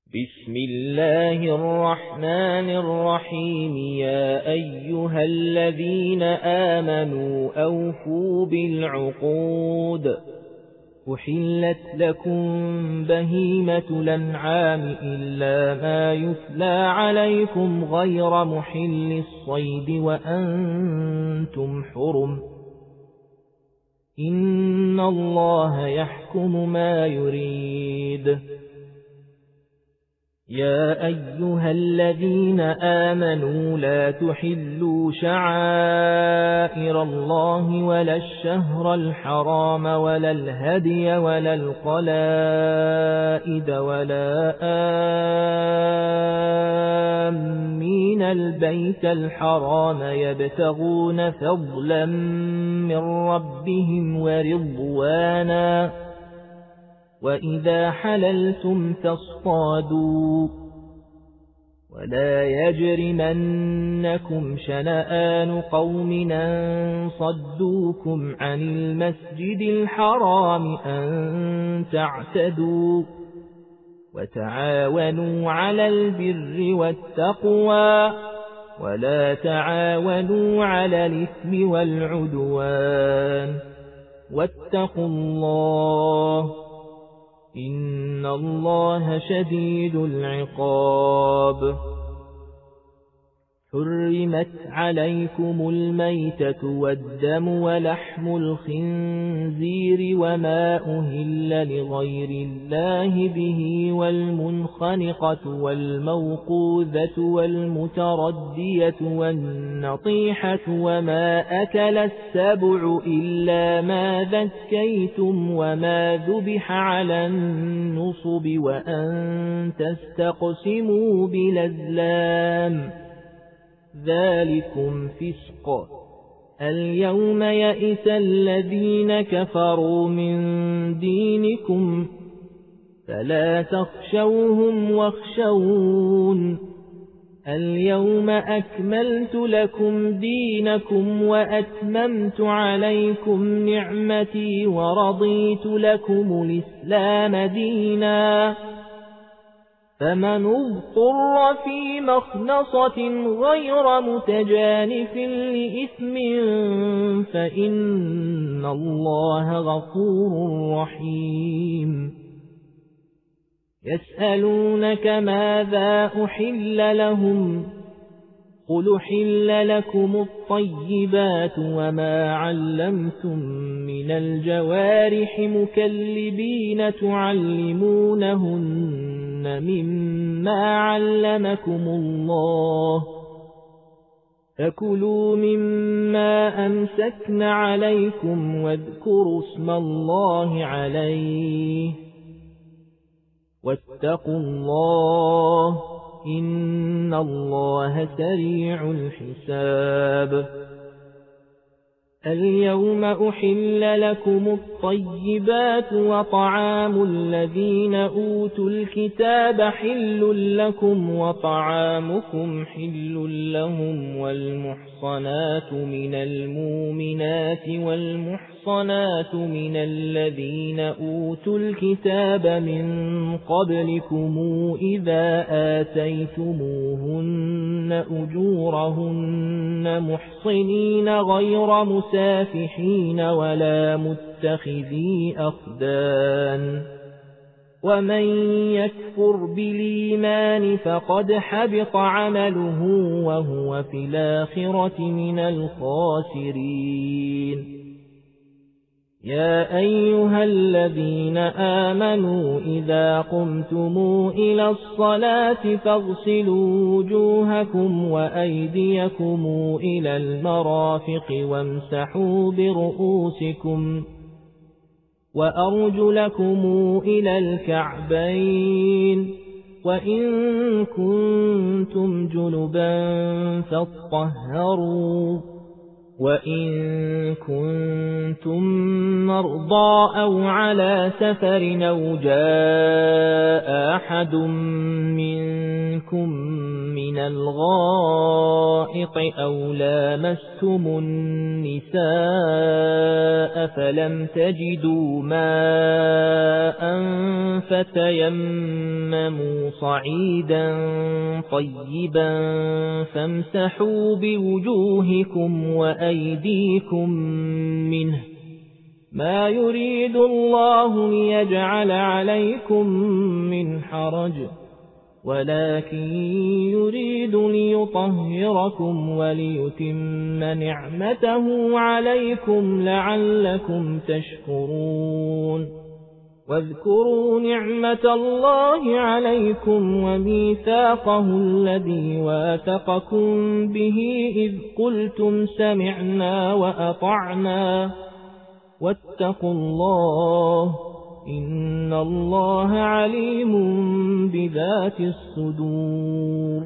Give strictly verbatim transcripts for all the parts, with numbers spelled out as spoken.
بسم الله الرحمن الرحيم يا أيها الذين آمنوا أوفوا بالعقود أحلت لكم بهيمة الأنعام إلا ما يتلى عليكم غير محل الصيد وأنتم حرم إن الله يحكم ما يريد يا أيها الذين آمنوا لا تحلوا شعائر الله ولا الشهر الحرام ولا الهدي ولا القلائد ولا آمين البيت الحرام يبتغون فضلا من ربهم ورضوانا وإذا حللتم فاصطادوا ولا يجرمنكم شنآن قوم أن صدوكم عن المسجد الحرام أن تعتدوا وتعاونوا على البر والتقوى ولا تعاونوا على الإثم والعدوان واتقوا الله إن الله شديد العقاب حرمت عليكم الميتة والدم ولحم الخنزير وما أهل لغير الله به والمنخنقة والموقوذة والمتردية والنطيحة وما أكل السبع إلا ما ذكيتم وما ذبح على النصب وأن تستقسموا بالأزلام ذلكم فسق اليوم يئس الذين كفروا من دينكم فلا تخشوهم واخشون اليوم أكملت لكم دينكم وأتممت عليكم نعمتي ورضيت لكم الإسلام دينا فمن اضطر في مخنصة غير متجانف لإثم فإن الله غفور رحيم يسألونك ماذا أحل لهم قل أحل لكم الطيبات وما علمتم من الجوارح مكلبين تعلمونهن مما علمكم الله فكلوا مما أمسكن عليكم واذكروا اسم الله عليه واتقوا الله إن الله سريع الحساب اليوم أحل لكم الطيبات وطعام الذين أوتوا الكتاب حل لكم وطعامكم حل لهم والمحصنات من المؤمنات والمحصنات من الذين أوتوا الكتاب من قبلكم إذا آتيتموهن أجورهن محصنين غير مسافحين ولا متخذي أخدان ومن يكفر بالإيمان فقد حبط عمله وهو في الآخرة من الخاسرين يا أيها الذين آمنوا إذا قمتم إلى الصلاة فاغسلوا وجوهكم وأيديكم إلى المرافق وامسحوا برؤوسكم وأرجلكم إلى الكعبين وإن كنتم جنبا فاطهروا وإن كنتم مرضى أو على سفر أو جاء أحد منكم من الغائط أو لامستم النساء فلم تجدوا ماء فتيمموا صعيدا طيبا فامسحوا بوجوهكم وأيديكم منه ما يريد الله ليجعل عليكم من حرج ولكن يريد ليطهركم وليتم نعمته عليكم لعلكم تشكرون واذكروا نعمة الله عليكم وميثاقه الذي واثقكم به إذ قلتم سمعنا وأطعنا واتقوا الله إن الله عليم بذات الصدور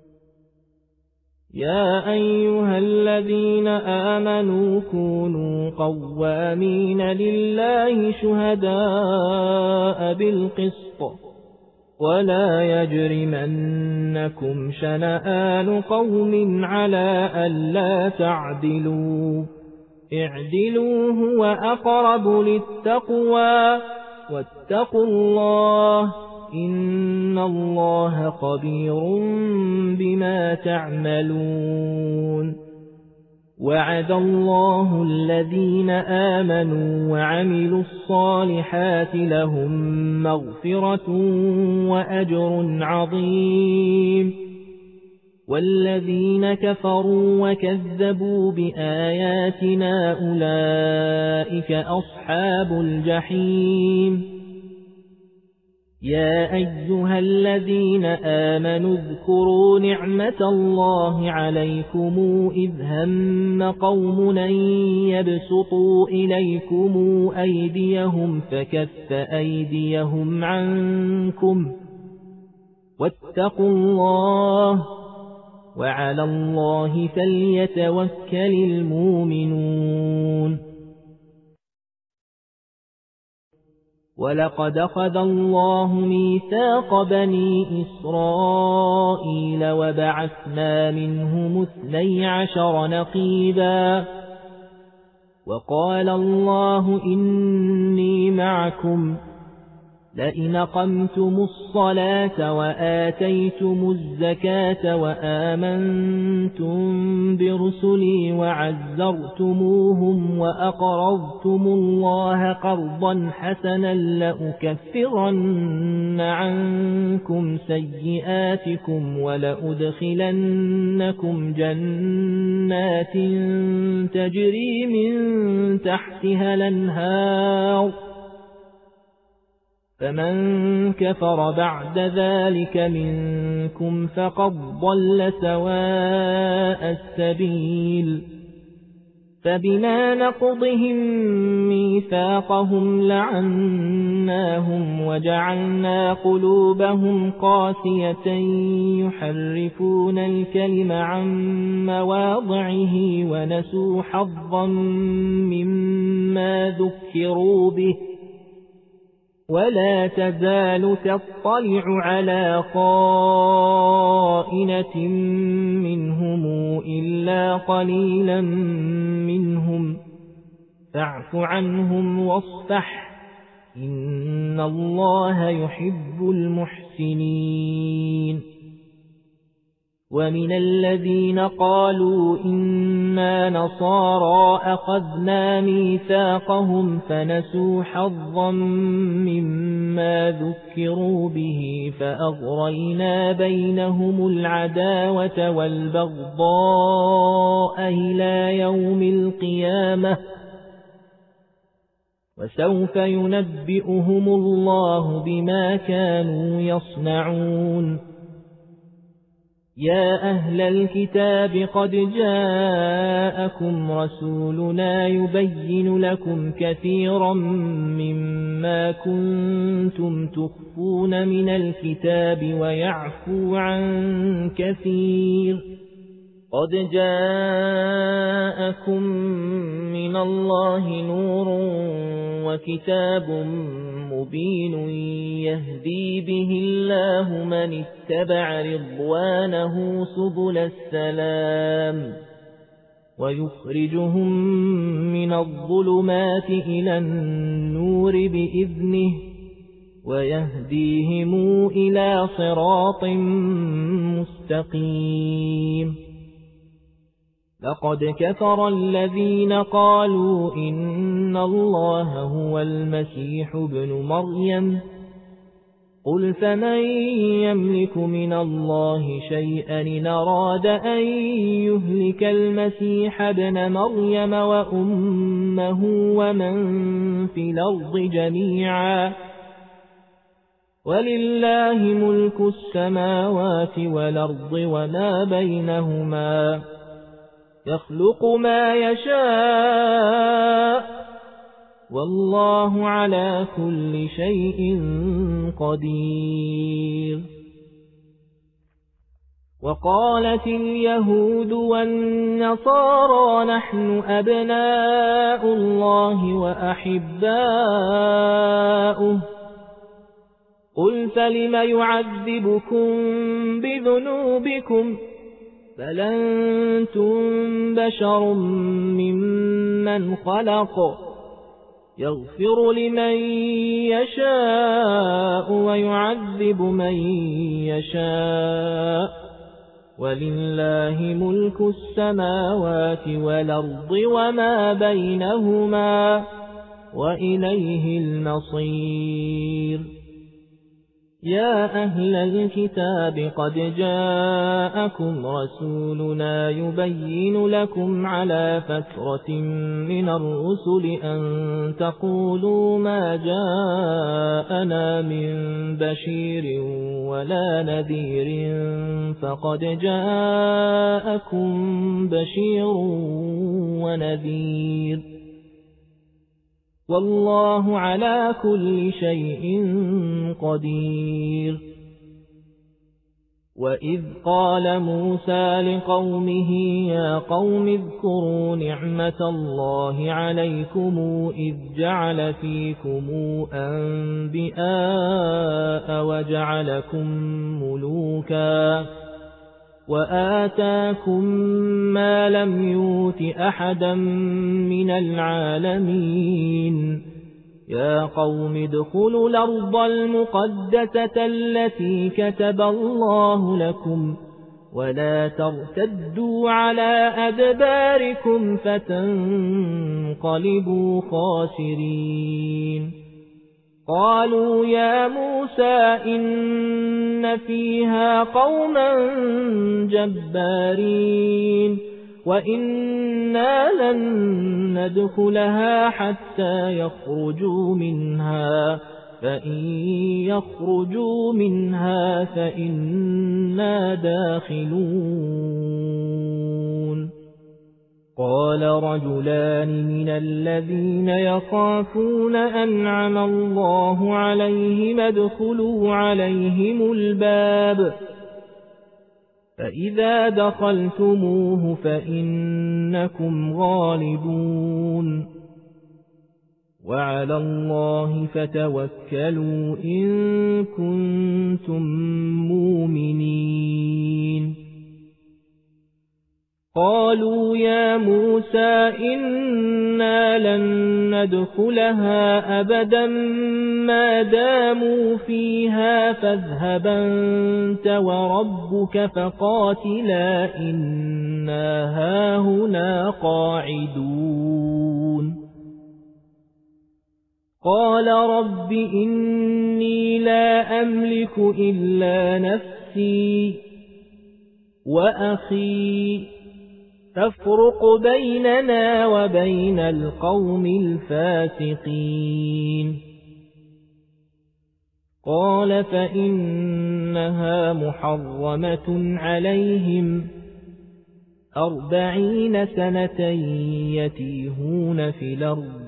يا أيها الذين آمنوا كونوا قوامين لله شهداء بالقسط ولا يجرمنكم شنآن قوم على ألا تعدلوا اعدلوا هو أقرب للتقوى واتقوا الله إن الله خبير بما تعملون وعد الله الذين آمنوا وعملوا الصالحات لهم مغفرة وأجر عظيم والذين كفروا وكذبوا بآياتنا أولئك أصحاب الجحيم يا أيها الذين آمنوا اذكروا نعمة الله عليكم إذ هم قوم أن يبسطوا إليكم أيديهم فكف أيديهم عنكم واتقوا الله وعلى الله فليتوكل المؤمنون ولقد أخذ الله ميثاق بني إسرائيل وبعثنا منهم اثني عشر نقيبا وقال الله إني معكم لئن أقمتم الصلاة وآتيتم الزكاة وآمنتم برسلي وعزرتموهم وأقرضتم الله قرضا حسنا لأكفرن عنكم سيئاتكم ولأدخلنكم جنات تجري من تحتها الأنهار فمن كفر بعد ذلك منكم فقد ضل سواء السبيل فبما نقضهم ميثاقهم لعناهم وجعلنا قلوبهم قاسية يحرفون الكلم عن مواضعه ونسوا حظا مما ذكروا به ولا تزال تطلع على خائنة منهم إلا قليلا منهم فاعف عنهم واصفح إن الله يحب المحسنين ومن الذين قالوا إنا نصارى أخذنا ميثاقهم فنسوا حظا مما ذكروا به فأغرينا بينهم العداوة والبغضاء إلى يوم القيامة وسوف ينبئهم الله بما كانوا يصنعون يا أهل الكتاب قد جاءكم رسولنا يبين لكم كثيرا مما كنتم تخفون من الكتاب ويعفو عن كثير قد جاءكم من الله نور وكتاب مبين يهدي به الله من اتبع رضوانه سبل السلام ويخرجهم من الظلمات إلى النور بإذنه ويهديهم إلى صراط مستقيم لقد كفر الذين قالوا إن الله هو المسيح ابن مريم قل فمن يملك من الله شيئا إن أراد أن يهلك المسيح ابن مريم وأمه ومن في الأرض جميعا ولله ملك السماوات والأرض وما بينهما يخلق ما يشاء والله على كل شيء قدير وقالت اليهود والنصارى نحن أبناء الله وأحباؤه قل فلم يعذبكم بذنوبكم بل أنتم بشر ممن خلق يغفر لمن يشاء ويعذب من يشاء ولله ملك السماوات والأرض وما بينهما وإليه المصير يا أهل الكتاب قد جاءكم رسولنا يبين لكم على فترة من الرسل أن تقولوا ما جاءنا من بشير ولا نذير فقد جاءكم بشير ونذير والله على كل شيء قدير وإذ قال موسى لقومه يا قوم اذكروا نعمة الله عليكم إذ جعل فيكم أنبئاء وجعلكم ملوكا وآتاكم ما لم يؤت أحدا من العالمين يا قوم ادخلوا الأرض المقدسة التي كتب الله لكم ولا ترتدوا على أدباركم فتنقلبوا خاسرين قالوا يا موسى إن فيها قوما جبارين وإنا لن ندخلها حتى يخرجوا منها فإن يخرجوا منها فإنا داخلون قال رجلان من الذين يخافون أنعم الله عليهم ادخلوا عليهم الباب فإذا دخلتموه فإنكم غالبون وعلى الله فتوكلوا إن كنتم مؤمنين قالوا يا موسى إنا لن ندخلها أبدا ما داموا فيها فاذهب أنت وربك فقاتلا إنا هاهنا قاعدون قال رب إني لا أملك إلا نفسي وأخي فافرق بيننا وبين القوم الفاسقين قال فإنها محرمة عليهم أربعين سنة يتيهون في الأرض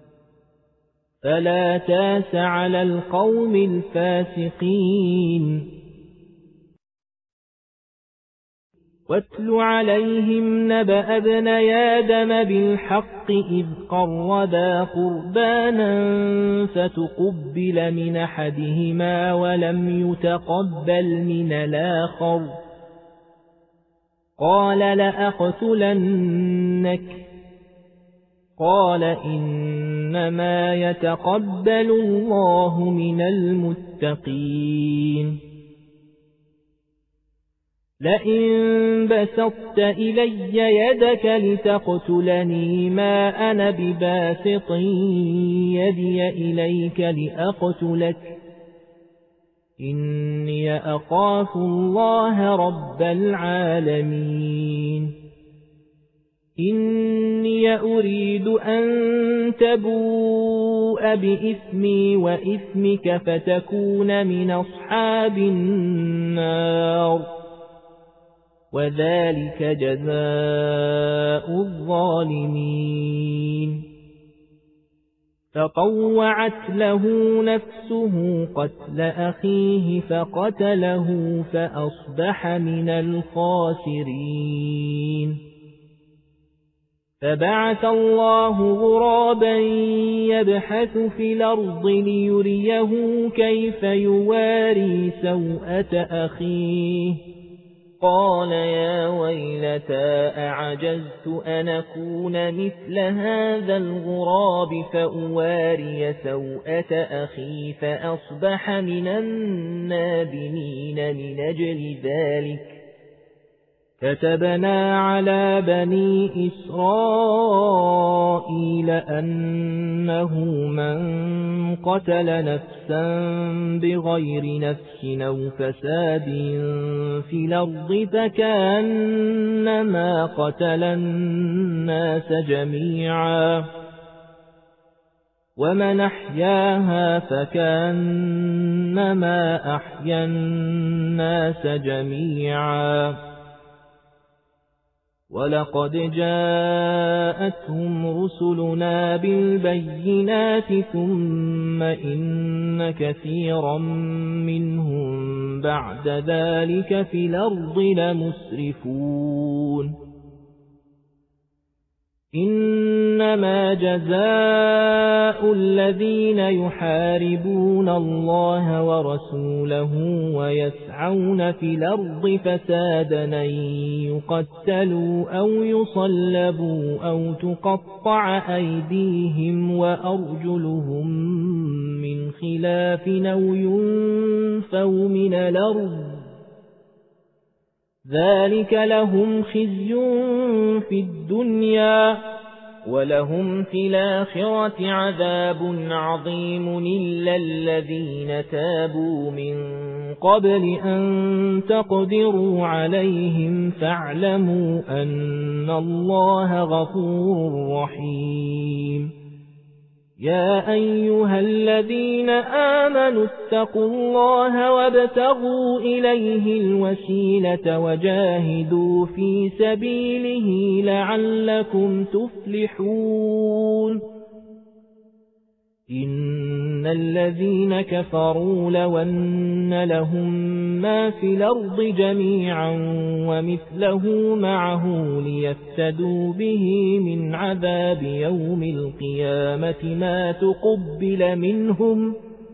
فلا تاس على القوم الفاسقين واتل عليهم نبأ ابني آدم بالحق إذ قربا قربانا فتقبل من أحدهما ولم يتقبل من الآخر قال لأقتلنك قال إنما يتقبل الله من المتقين لئن بسطت إلي يدك لتقتلني ما أنا بباسط يدي إليك لأقتلك إني أخاف الله رب العالمين إني أريد أن تبوء بإثمي وإثمك فتكون من أصحاب النار وذلك جزاء الظالمين فطوعت له نفسه قتل أخيه فقتله فأصبح من الخاسرين فبعث الله غرابا يبحث في الأرض ليريه كيف يواري سوءة أخيه قال يا ويلتى أعجزت أن أكون مثل هذا الغراب فأواري سوءة أخي فأصبح من النادمين من أجل ذلك كتبنا على بني إسرائيل أنه من قتل نفسا بغير نفس أو فساد في الأرض فكأنما قتل الناس جميعا ومن أحياها فكأنما أحيا الناس جميعا ولقد جاءتهم رسلنا بالبينات ثم إن كثيرا منهم بعد ذلك في الأرض لمسرفون إنما جزاء الذين يحاربون الله ورسوله ويسعون في الأرض فسادا أن يقتلوا أو يصلبوا أو تقطع أيديهم وأرجلهم من خلاف أو ينفوا من الأرض ذلك لهم خزي في الدنيا ولهم في الآخرة عذاب عظيم إلا الذين تابوا من قبل أن تقدروا عليهم فاعلموا أن الله غفور رحيم يا أيها الذين آمنوا اتقوا الله وابتغوا إليه الوسيلة وجاهدوا في سبيله لعلكم تفلحون إن الذين كفروا لو أن لهم ما في الأرض جميعا ومثله معه ليفتدوا به من عذاب يوم القيامة ما تقبل منهم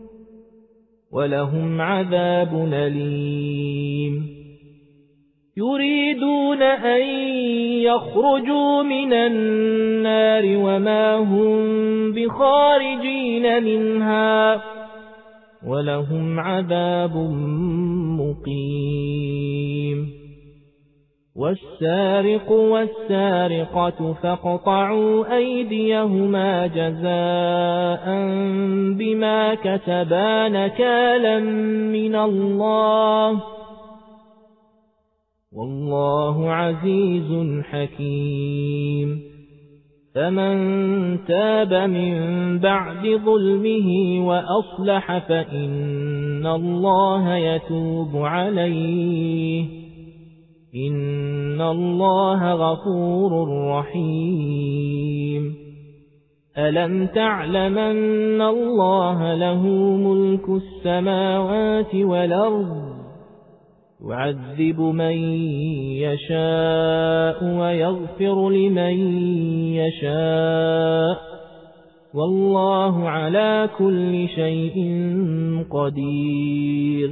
ولهم عذاب أليم يريدون أن يخرجوا من النار وما هم بخارجين منها ولهم عذاب مقيم والسارق والسارقة فاقطعوا أيديهما جزاء بما كسبا نكالا من الله والله عزيز حكيم فمن تاب من بعد ظلمه وأصلح فإن الله يتوب عليه إن الله غفور رحيم ألم تعلم أن الله له ملك السماوات والأرض يعذب من يشاء ويغفر لمن يشاء والله على كل شيء قدير.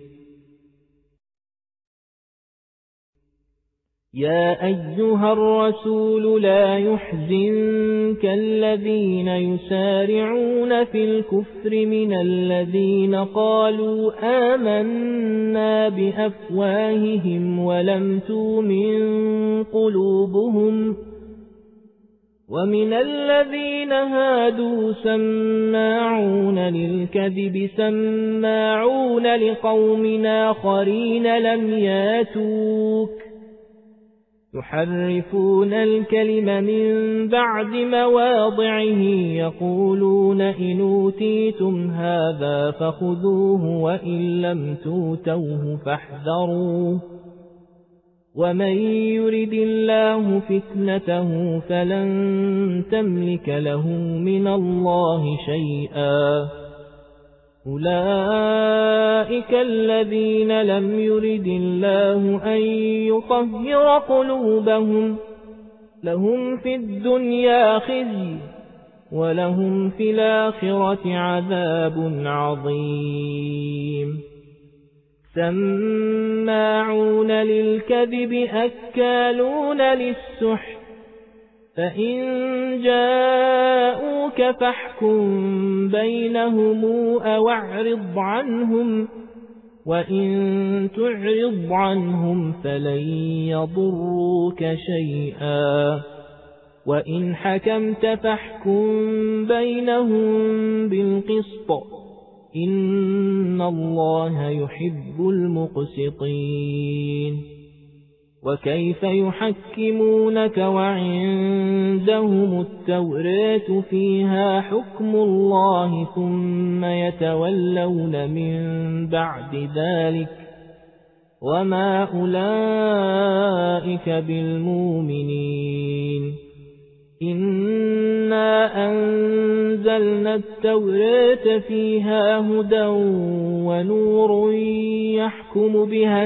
يا أيها الرسول لا يحزنك الذين يسارعون في الكفر من الذين قالوا آمنا بأفواههم ولم تؤمن قلوبهم ومن الذين هادوا سماعون للكذب سماعون لقوم آخرين لم ياتوك يحرفون الكلم من بعد مواضعه يقولون إن أوتيتم هذا فخذوه وإن لم توتوه فاحذروا ومن يرد الله فتنته فلن تملك له من الله شيئا. أولئك الذين لم يرد الله أن يطهر قلوبهم لهم في الدنيا خزي ولهم في الآخرة عذاب عظيم. سماعون للكذب أكالون للسحت فإن جاءوك فاحكم بينهم أو اعرض عنهم وإن تعرض عنهم فلن يضروك شيئا وإن حكمت فاحكم بينهم بالقسط إن الله يحب المقسطين. وكيف يحكمونك وعندهم التوراة فيها حكم الله ثم يتولون من بعد ذلك وما أولئك بالمؤمنين. إنا أنزلنا التوراة فيها هدى ونور يحكم بها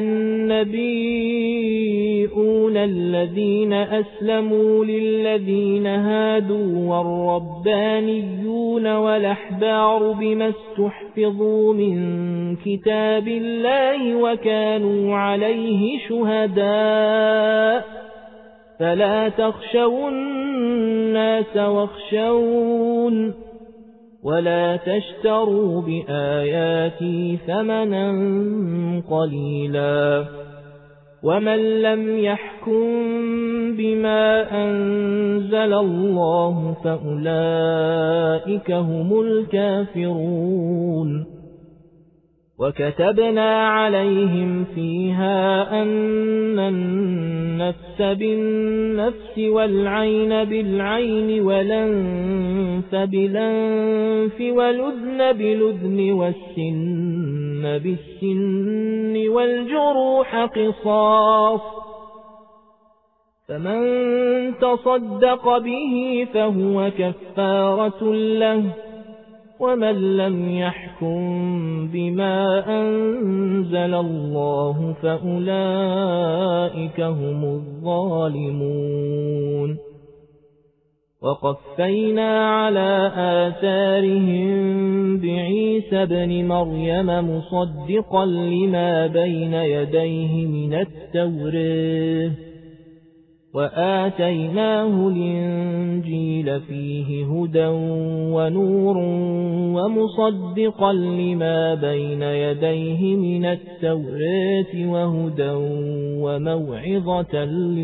النبيون الذين أسلموا للذين هادوا والربانيون والأحبار بما استحفظوا من كتاب الله وكانوا عليه شهداء فلا تخشوا الناس واخشون ولا تشتروا بآياتي ثمنا قليلا ومن لم يحكم بما أنزل الله فأولئك هم الكافرون. وكتبنا عليهم فيها أن النفس بالنفس والعين بالعين والأنف بالأنف والأذن بالأذن والسن بالسن والجروح قصاص فمن تصدق به فهو كفارة له ومن لم يحكم بما أنزل الله فأولئك هم الظالمون. وقفينا على آثارهم بعيسى ابن مريم مصدقا لما بين يديه من التوراة وآتيناه الإنجيل فيه هدى ونور ومصدقا لما بين يديه من التوراة وهدى وموعظة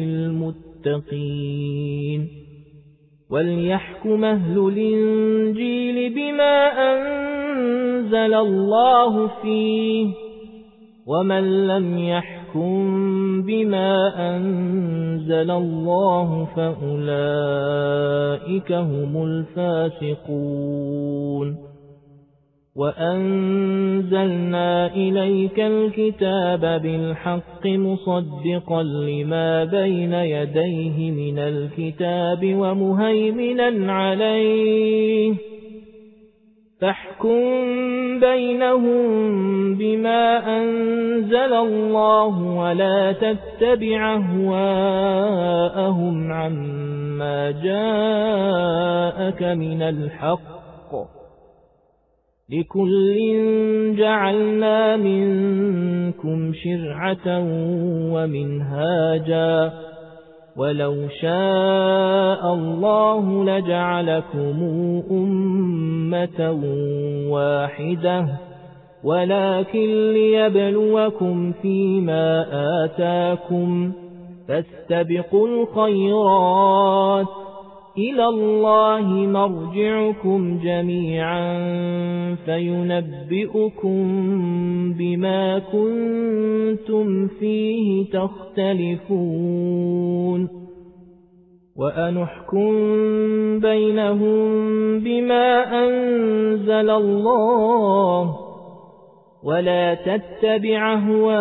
للمتقين. وليحكم أهل الإنجيل بما أنزل الله فيه ومن لم يحكم بما أنزل الله فأولئك هم الفاسقون. وأنزلنا إليك الكتاب بالحق مصدقا لما بين يديه من الكتاب ومهيمنا عليه فاحكم بينهم بما أنزل أنزل الله ولا تتبع أهواءهم عما جاءك من الحق لكل جعلنا منكم شرعة ومنهاجا ولو شاء الله لجعلكم أمة واحدة ولكن ليبلوكم فيما آتاكم فاستبقوا الخيرات إلى الله مرجعكم جميعا فينبئكم بما كنتم فيه تختلفون وأنحكم بينهم بما أنزل الله ولا تتبع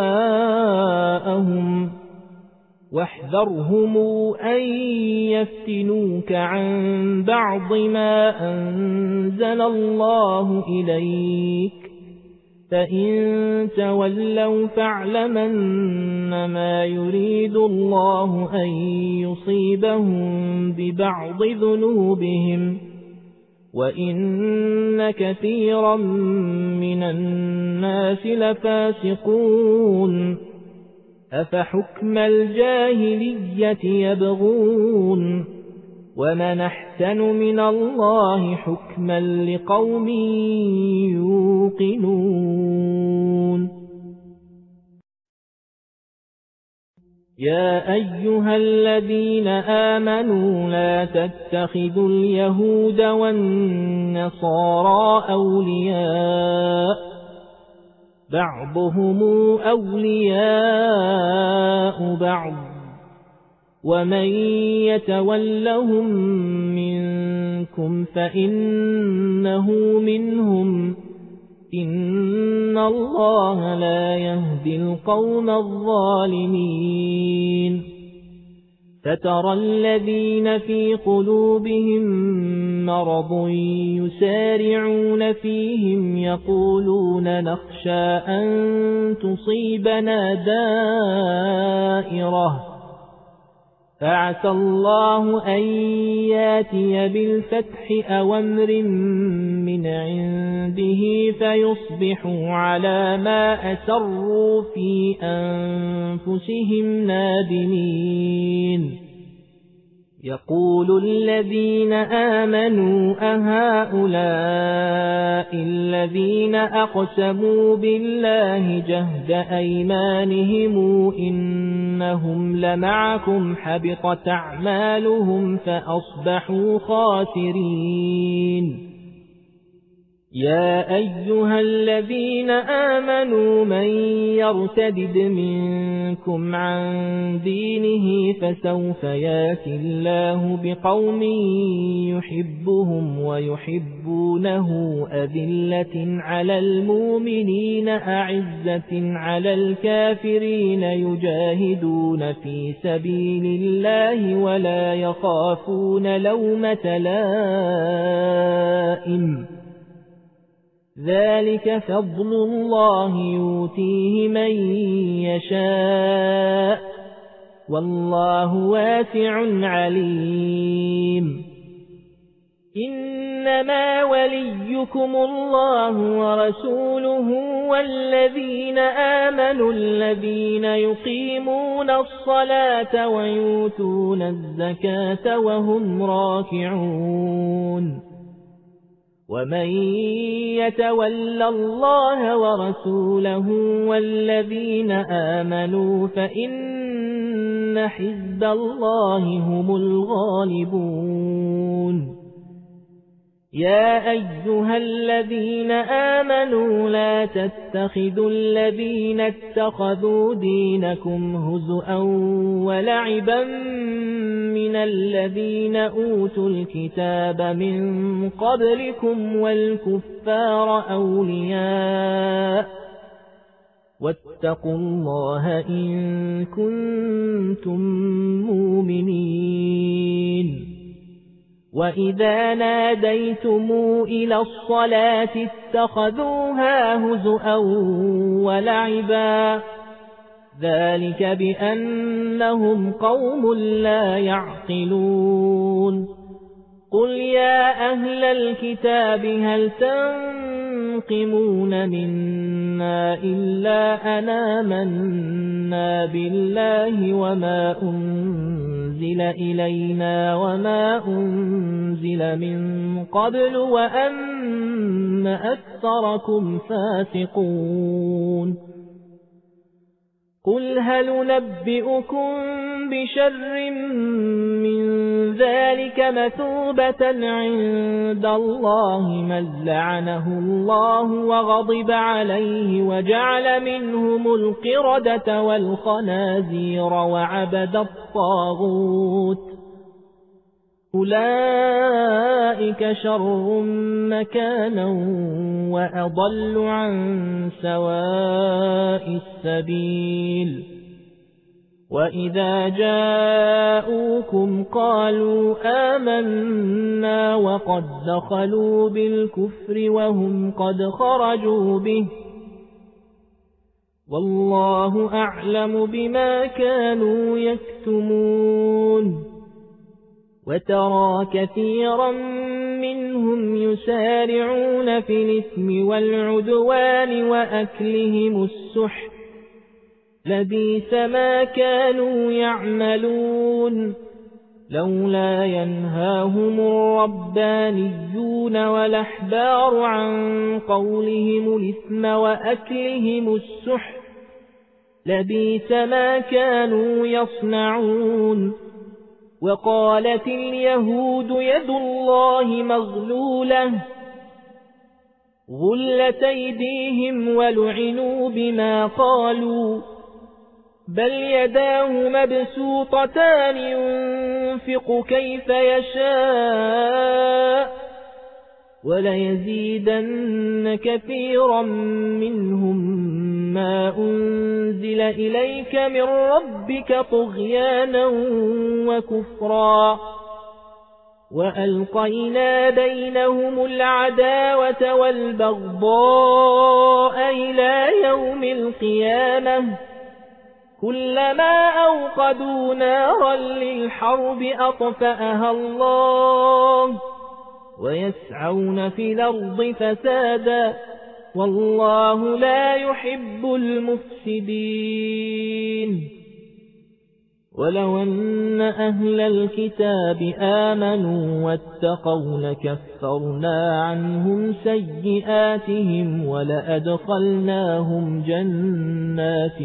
أهواءهم واحذرهم أن يفتنوك عن بعض ما أنزل الله إليك فإن تولوا فاعلمن ما يريد الله أن يصيبهم ببعض ذنوبهم وإن كثيرا من الناس لفاسقون أفحكم الجاهلية يبغون ومن أحسن من الله حكما لقوم يوقنون يا أيها الذين آمنوا لا تتخذوا اليهود والنصارى أولياء بعضهم أولياء بعض ومن يتولهم منكم فإنه منهم إن الله لا يهدي القوم الظالمين فترى الذين في قلوبهم مرض يسارعون فيهم يقولون نخشى أن تصيبنا دائرة فعسى الله أن ياتي بالفتح أو أمر من عنده فيصبحوا على ما أسروا في أنفسهم نادمين يقول الذين آمنوا أهؤلاء الذين أقسموا بالله جهد أيمانهم إنهم لمعكم حبطت أعمالهم فأصبحوا خاسرين يا أيها الذين آمنوا من يرتدد منكم عن دينه فسوف ياتي الله بقوم يحبهم ويحبونه أذلة على المؤمنين أعزة على الكافرين يجاهدون في سبيل الله ولا يخافون لومة لائم ذلك فضل الله يؤتيه من يشاء والله واسع عليم إنما وليكم الله ورسوله والذين آمنوا الذين يقيمون الصلاة ويؤتون الزكاة وهم راكعون ومن يتول الله ورسوله والذين آمنوا فإن حزب الله هم الغالبون يا أيها الذين آمنوا لا تتخذوا الذين اتخذوا دينكم هزؤا ولعبا من الذين أوتوا الكتاب من قبلكم والكفار أولياء واتقوا الله إن كنتم مؤمنين وإذا ناديتم إلى الصلاة اتخذوها هزؤا ولعبا ذلك بأنهم قوم لا يعقلون قل يا أهل الكتاب هل تنقمون منا إلا أن آمنا بالله وما أنزل إلينا وما أنزل من قبل وأن أكثركم فاسقون قل هل ننبئكم بشر من ذلك مثوبة عند الله من لعنه الله وغضب عليه وجعل منهم القردة والخنازير وعبد الطاغوت أولئك شر مكانا وأضل عن سواء السبيل وإذا جاءوكم قالوا آمنا وقد دخلوا بالكفر وهم قد خرجوا به والله أعلم بما كانوا يكتمون وترى كثيرا منهم يسارعون في الإثم والعدوان وأكلهم السحت لبئس ما كانوا يعملون لولا ينهاهم الربانيون والأحبار عن قولهم الإثم وأكلهم السحت لبئس ما كانوا يصنعون وقالت اليهود يد الله مغلولة غلت أيديهم ولعنوا بما قالوا بل يداه مبسوطتان ينفق كيف يشاء وليزيدن كثيرا منهم ما أنزل إليك من ربك طغيانا وكفرا وألقينا بينهم العداوة والبغضاء إلى يوم القيامة كلما أوقدوا نارا للحرب أطفأها الله ويسعون في الأرض فسادا والله لا يحب المفسدين ولو أن أهل الكتاب آمنوا واتقوا لكفرنا عنهم سيئاتهم ولأدخلناهم جنات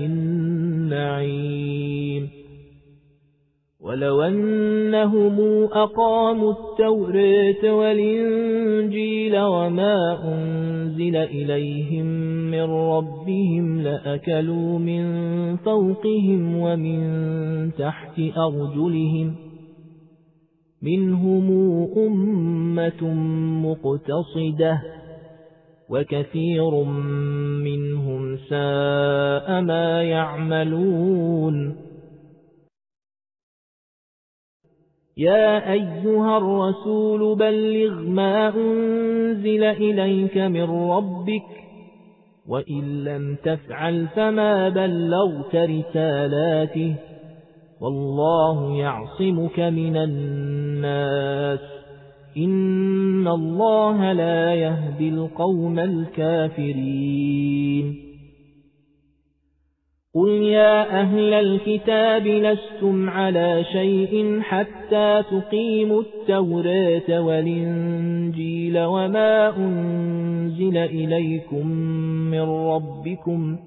النعيم ولو أنهم أقاموا التوراة والإنجيل وما أنزل إليهم من ربهم لأكلوا من فوقهم ومن تحت أرجلهم منهم أمة مقتصدة وكثير منهم ساء ما يعملون يا أيها الرسول بلغ ما أنزل إليك من ربك وإن لم تفعل فما بلغت رسالاته والله يعصمك من الناس إن الله لا يهدي القوم الكافرين قل يا أهل الكتاب لستم على شيء حتى تقيموا التوراة والإنجيل وما أنزل إليكم من ربكم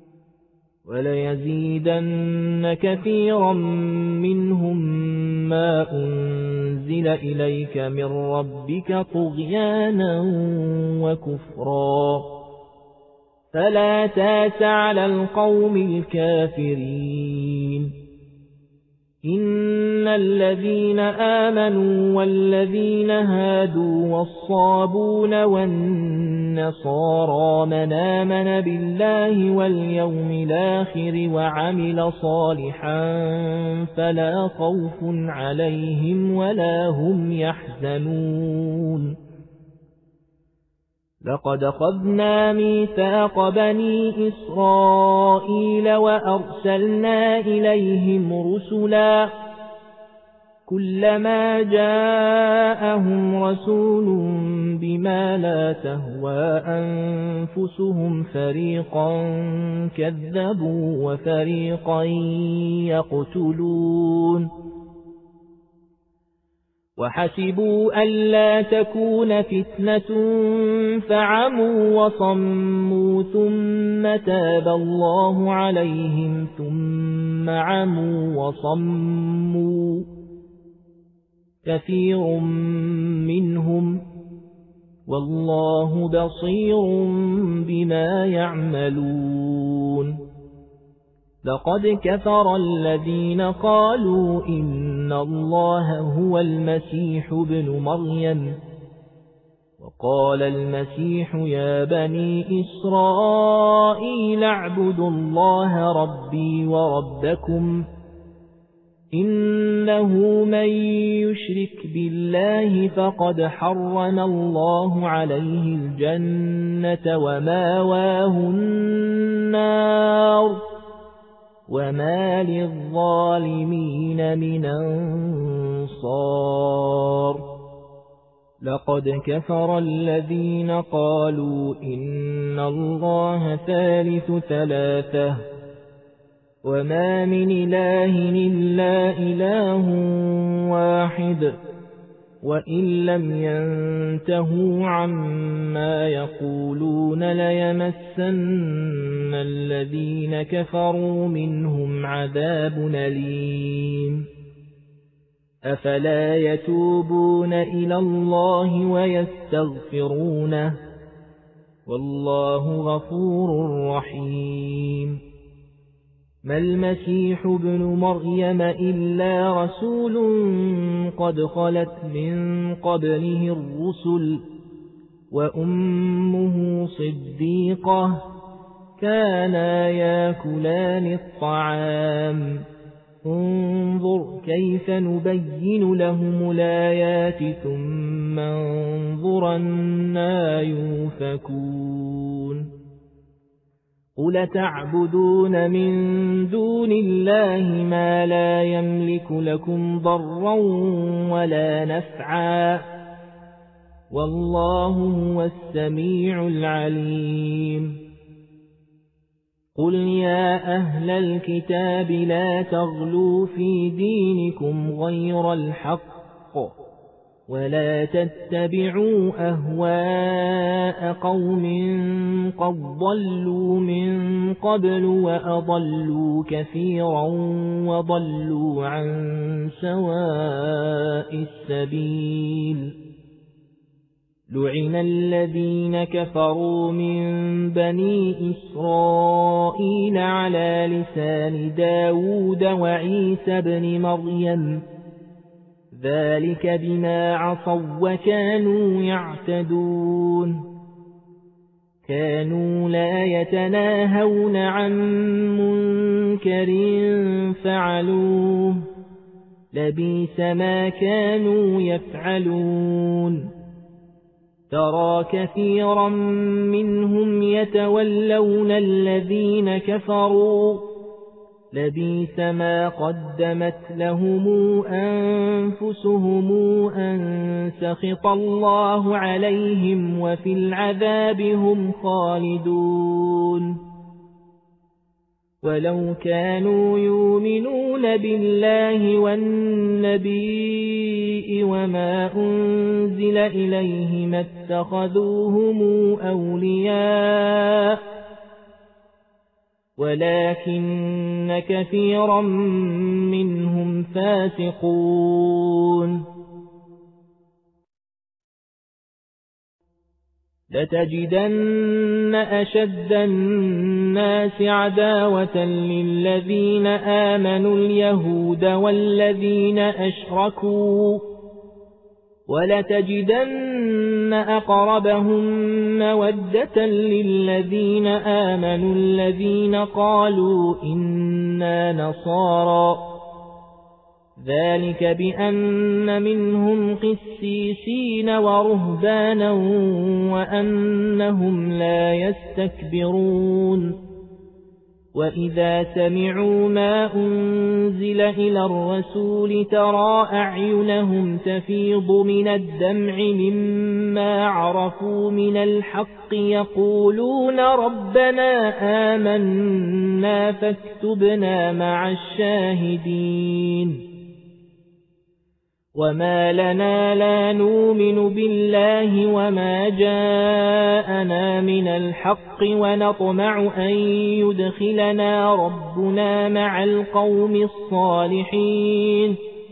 وليزيدن كثيرا منهم ما أنزل إليك من ربك طغيانا وكفرا فلا تاس على القوم الكافرين إن الذين آمنوا والذين هادوا والصابون والنصارى من آمن بالله واليوم الآخر وعمل صالحا فلا خوف عليهم ولا هم يحزنون لقد أخذنا ميثاق بني إسرائيل إسرائيل وأرسلنا إليهم رسلا كلما جاءهم رسول بما لا تهوى أنفسهم فريقا كذبوا وفريقا يقتلون وحسبوا ألا تكون فتنة فعموا وصموا ثم تاب الله عليهم ثم عموا وصموا كثير منهم والله بصير بما يعملون لقد كفر الذين قالوا إن الله هو المسيح ابن مريم وقال المسيح يا بني إسرائيل اعبدوا الله ربي وربكم إنه من يشرك بالله فقد حرم الله عليه الجنة وماواه النار وما للظالمين من أنصار لقد كفر الذين قالوا إن الله ثالث ثلاثة وما من إله إلا إله واحد وإن لم ينتهوا عما يقولون ليمسن الذين كفروا منهم عذاب أليم أفلا يتوبون إلى الله ويستغفرونه والله غفور رحيم ما المسيح ابن مريم إلا رسول قد خلت من قبله الرسل وأمه صديقة كانا ياكلان الطعام انظر كيف نبين لهم الآيات ثم انظر أنى يؤفكون قل تعبدون من دون الله ما لا يملك لكم ضرا ولا نفعا والله هو السميع العليم قل يا أهل الكتاب لا تغلوا في دينكم غير الحق ولا تتبعوا أهواء قوم قد ضلوا من قبل وأضلوا كثيرا وضلوا عن سواء السبيل لعن الذين كفروا من بني إسرائيل على لسان داود وعيسى بن مريم ذلك بما عصوا وكانوا يعتدون كانوا لا يتناهون عن منكر فعلوه لبئس ما كانوا يفعلون ترى كثيرا منهم يتولون الذين كفروا لبئس ما قدمت لهم أنفسهم أن سخط الله عليهم وفي العذاب هم خالدون ولو كانوا يؤمنون بالله والنبي وما أنزل إليه ما اتخذوهم أولياء ولكن كثيرا منهم فاسقون لتجدن أشد الناس عداوة للذين آمنوا اليهود والذين أشركوا ولتجدن أقربهم مودة للذين آمنوا الذين قالوا إنا نصارى ذلك بأن منهم قسيسين ورهبانا وأنهم لا يستكبرون وإذا سمعوا ما أنزل إلى الرسول ترى أعينهم تفيض من الدمع مما عرفوا من الحق يقولون ربنا آمنا فاكتبنا مع الشاهدين وما لنا لا نؤمن بالله وما جاءنا من الحق ونطمع أن يدخلنا ربنا مع القوم الصالحين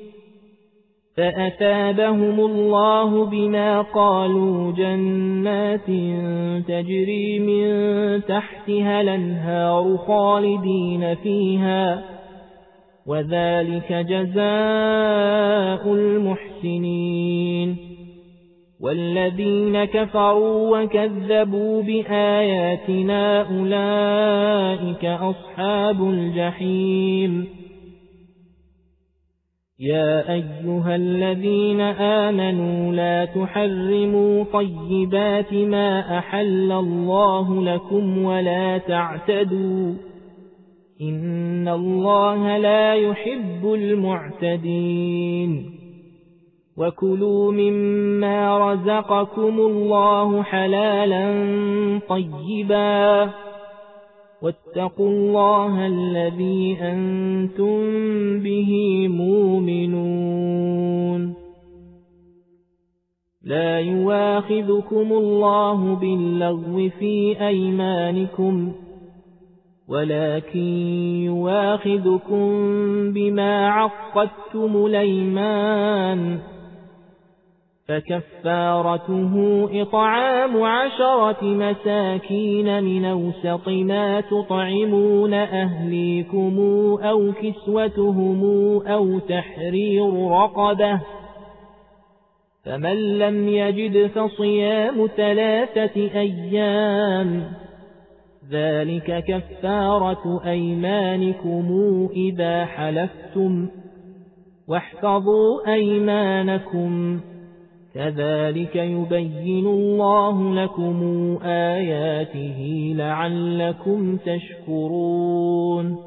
فأثابهم الله بما قالوا جنات تجري من تحتها الأنهار خالدين فيها وذلك جزاء المحسنين والذين كفروا وكذبوا بآياتنا أولئك أصحاب الجحيم يا أيها الذين آمنوا لا تحرموا طيبات ما أحل الله لكم ولا تعتدوا إن الله لا يحب المعتدين وكلوا مما رزقكم الله حلالا طيبا واتقوا الله الذي أنتم به مؤمنون لا يواخذكم الله باللغو في أيمانكم ولكن يواخذكم بما عقدتم الأيمان فكفارته إطعام عشرة مساكين من أوسط ما تطعمون أهليكم أو كسوتهم أو تحرير رقبة فمن لم يجد فصيام ثلاثة أيام ذلك كفارة أيمانكم إذا حلفتم واحفظوا أيمانكم كذلك يبين الله لكم آياته لعلكم تشكرون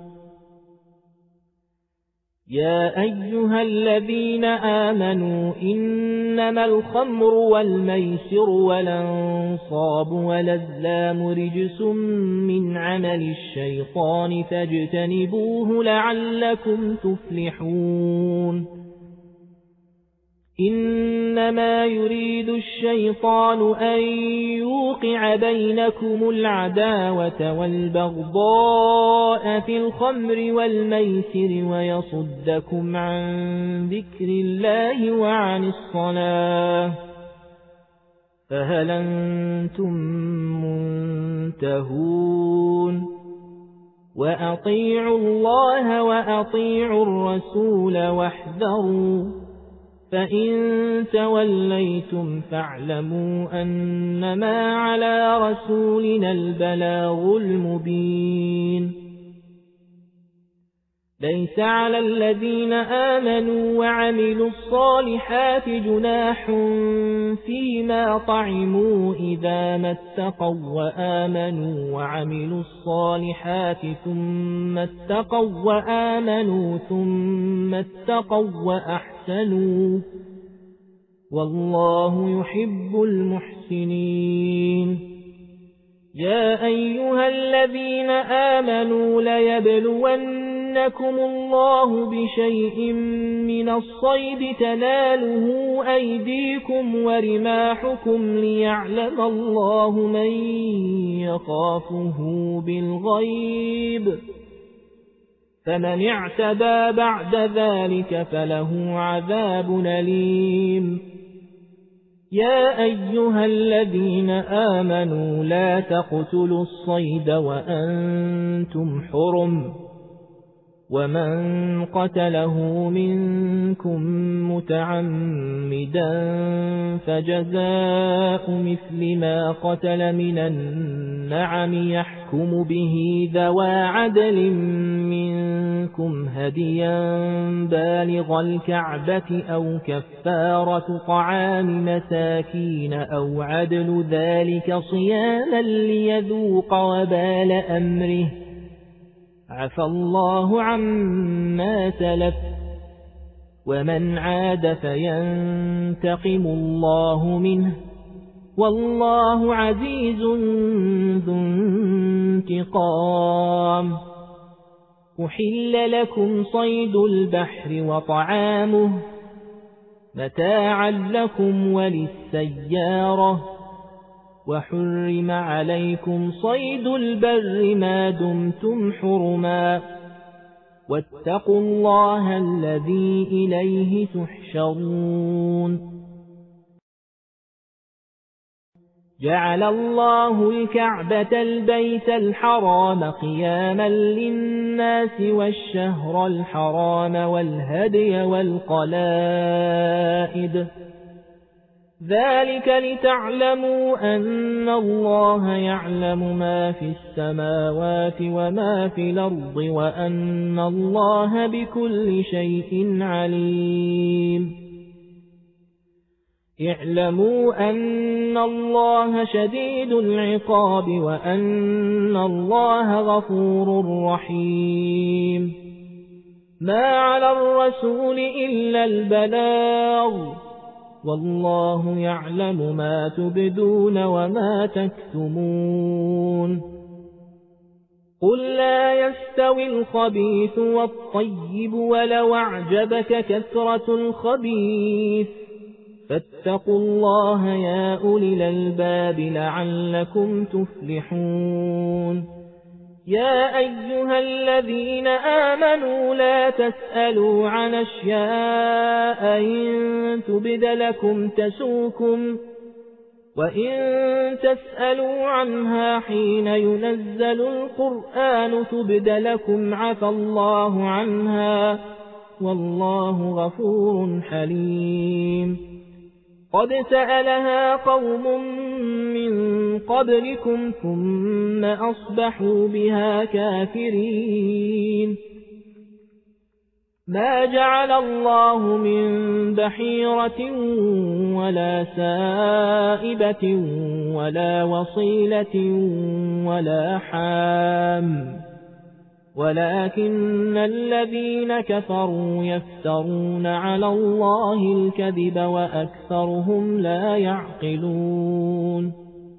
يا أيها الذين آمنوا إنما الخمر والميسر والأنصاب والأزلام رجس من عمل الشيطان فاجتنبوه لعلكم تفلحون إنما يريد الشيطان أن يوقع بينكم العداوة والبغضاء في الخمر والميسر ويصدكم عن ذكر الله وعن الصلاة فهل أنتم منتهون وأطيعوا الله وأطيعوا الرسول واحذروا فإن توليتم فاعلموا أنما على رسولنا البلاغ المبين ليس على الذين آمنوا وعملوا الصالحات جناح فيما طعموا إذا ما اتقوا وآمنوا وعملوا الصالحات ثم اتقوا وآمنوا ثم اتقوا وأحسنوا والله يحب المحسنين يا أيها الذين آمنوا ليبلون إنكم الله بشيء من الصيد تناله أيديكم ورماحكم ليعلم الله من يخافه بالغيب فمن اعتدى بعد ذلك فله عذاب أليم يا أيها الذين آمنوا لا تقتلوا الصيد وأنتم حرم ومن قتله منكم متعمدا فجزاء مثل ما قتل من النعم يحكم به ذوى عدل منكم هديا بالغ الكعبة أو كفارة طعام مساكين أو عدل ذلك صياما ليذوق وبال أمره عفى الله عما سلف ومن عاد فينتقم الله منه والله عزيز ذو انتقام. أحل لكم صيد البحر وطعامه متاعا لكم وللسيارة وحرم عليكم صيد البر ما دمتم حرما واتقوا الله الذي إليه تحشرون. جعل الله الكعبة البيت الحرام قياما للناس والشهر الحرام والهدي والقلائد ذلك لتعلموا أن الله يعلم ما في السماوات وما في الأرض وأن الله بكل شيء عليم. اعلموا أن الله شديد العقاب وأن الله غفور رحيم. ما على الرسول إلا البلاغ والله يعلم ما تبدون وما تكتمون. قل لا يستوي الخبيث والطيب ولو أعجبك كثرة الخبيث فاتقوا الله يا أولي الألباب لعلكم تفلحون. يا أيها الذين آمنوا لا تسألوا عن أشياء إن تبد لكم تسوكم وإن تسألوا عنها حين ينزل القرآن تبد لكم عفى الله عنها والله غفور حليم. قد سألها قوم من قبلكم ثم أصبحوا بها كافرين. ما جعل الله من بحيرة ولا سائبة ولا وصيلة ولا حام ولكن الذين كفروا يفترون على الله الكذب وأكثرهم لا يعقلون.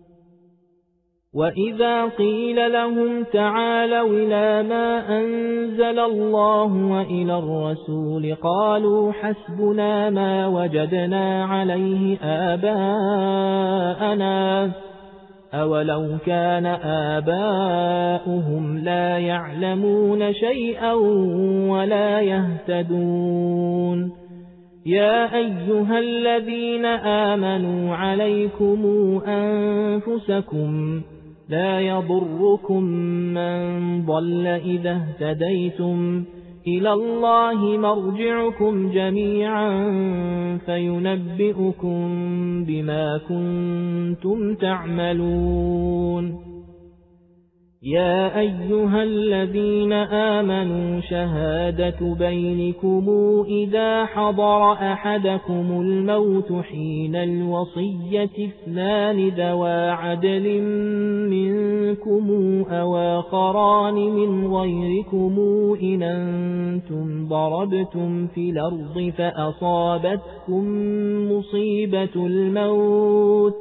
وإذا قيل لهم تعالوا إلى ما أنزل الله وإلى الرسول قالوا حسبنا ما وجدنا عليه آباءنا أولو كان آباؤهم لا يعلمون شيئا ولا يهتدون. يا أيها الذين آمنوا عليكم أنفسكم لا يضركم من ضل إذا اهتديتم إلى الله مرجعكم جميعا فينبئكم بما كنتم تعملون. يا أيها الذين آمنوا شهادة بينكم إذا حضر أحدكم الموت حين الوصية اثنان ذوى عدل منكم أو آخران من غيركم إن أنتم ضربتم في الأرض فأصابتكم مصيبة الموت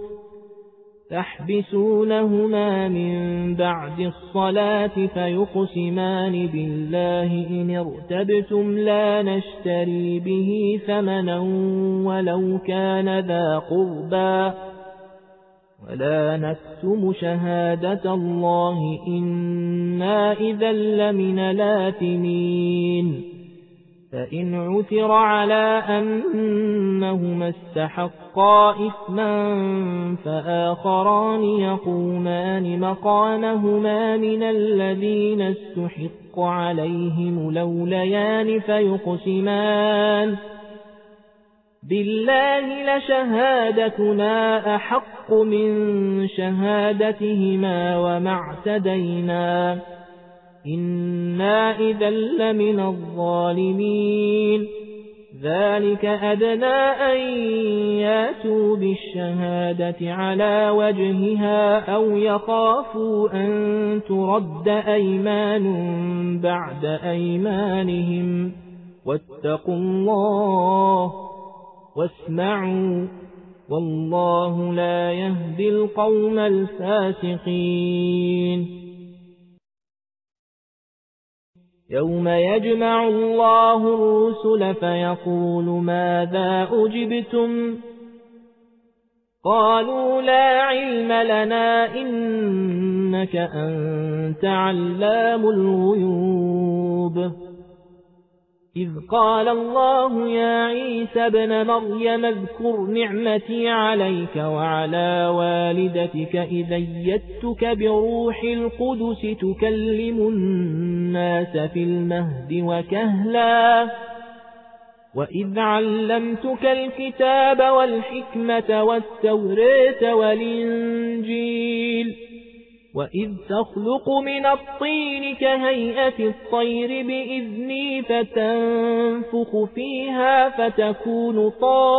تحبسونهما من بعد الصلاة فيقسمان بالله إن ارتبتم لا نشتري به ثمنا ولو كان ذا قربى ولا نكتم شهادة الله إنا إذا لمن الآثمين. فإن عثر على أنهما استحقا إثما فآخران يقومان مقامهما من الذين استحق عليهم الأوليان فيقسمان بالله لشهادتنا أحق من شهادتهما وما اعتدينا إنا إذا لمن الظالمين. ذلك أدنى أن ياتوا بالشهادة على وجهها أو يخافوا أن ترد أيمان بعد أيمانهم واتقوا الله واسمعوا والله لا يهدي القوم الفاسقين. يوم يجمع الله الرسل فيقول ماذا أجبتم قالوا لا علم لنا إنك أنت علام الغيوب. إذ قال الله يا عيسى ابن مريم اذكر نعمتي عليك وعلى والدتك إذ أيدتك بروح القدس تكلم الناس في المهد وكهلا وإذ علمتك الكتاب والحكمة والتوراة والإنجيل وإذ تخلق من الطين كهيئة الطير بإذني فتنفخ فيها فتكون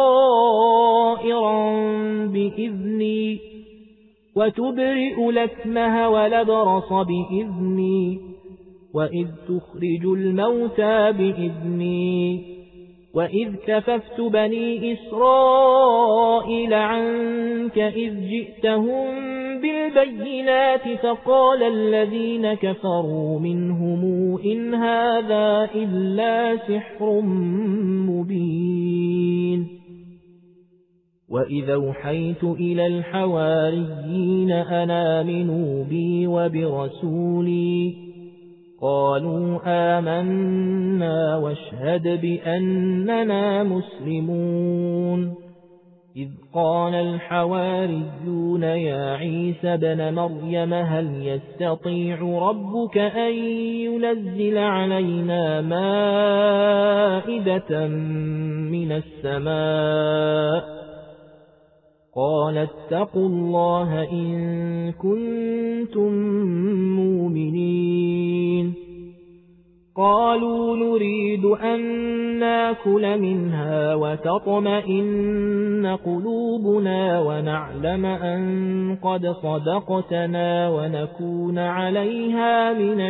طائرا بإذني وتبرئ الأكمه والأبرص بإذني وإذ تخرج الموتى بإذني وإذ كففت بني إسرائيل عنك إذ جئتهم بالبينات فقال الذين كفروا منهم إن هذا إلا سحر مبين. وإذا أوحيت إلى الحواريين أن آمنوا بي وبرسولي قالوا آمنا واشهد بأننا مسلمون. إذ قال الحواريون يا عيسى ابن مريم هل يستطيع ربك أن ينزل علينا مائدة من السماء قال اتقوا الله إن كنتم مؤمنين. قالوا نريد أن ناكل منها وتطمئن قلوبنا ونعلم أن قد صدقتنا ونكون عليها من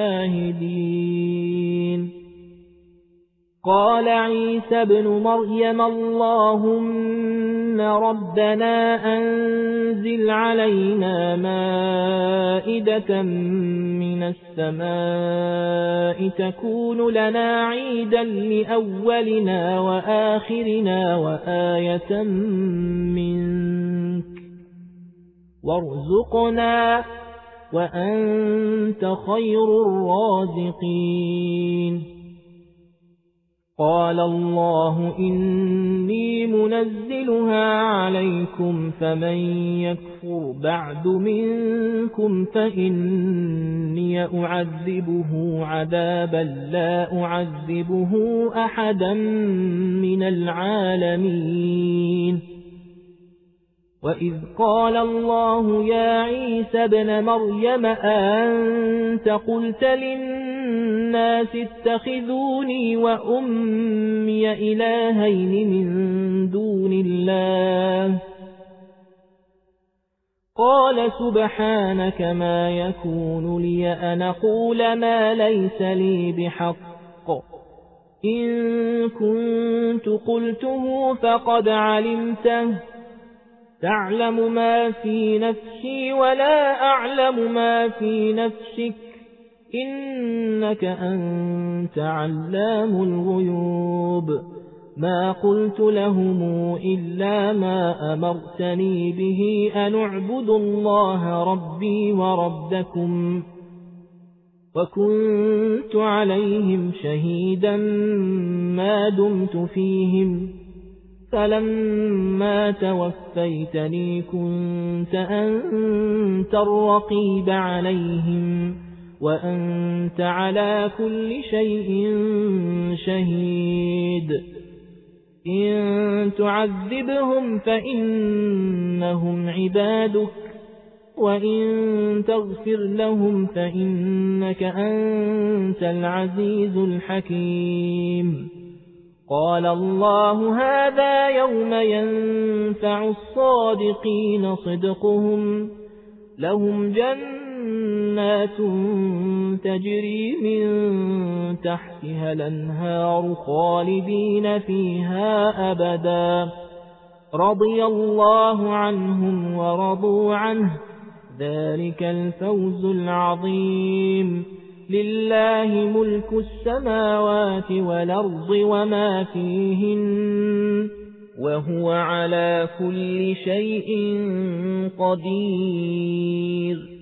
الشاهدين. قال عيسى ابن مريم اللهم ربنا أنزل علينا مائدة من السماء تكون لنا عيدا لأولنا وآخرنا وآية منك وارزقنا وأنت خير الرازقين. قال الله إني منزلها عليكم فمن يكفر بعد منكم فإني أعذبه عذابا لا أعذبه أحدا من العالمين. وإذ قال الله يا عيسى ابن مريم أنت قلت للناس اتخذوني وأمي إلهين من دون الله قال سبحانك ما يكون لي أن أقول ما ليس لي بحق إن كنت قلته فقد علمته تعلم ما في نفسي ولا أعلم ما في نفسك إنك أنت علام الغيوب. ما قلت لهم إلا ما أمرتني به أن اعبدوا الله ربي وربكم وكنت عليهم شهيدا ما دمت فيهم فلما توفيتني كنت أنت الرقيب عليهم وأنت على كل شيء شهيد. إن تعذبهم فإنهم عبادك وإن تغفر لهم فإنك أنت العزيز الحكيم. قال الله هذا يوم ينفع الصادقين صدقهم لهم جنات تجري من تحتها الأنهار خالدين فيها أبدا رضي الله عنهم ورضوا عنه ذلك الفوز العظيم لله ملك السماوات والأرض وما فيهن وهو على كل شيء قدير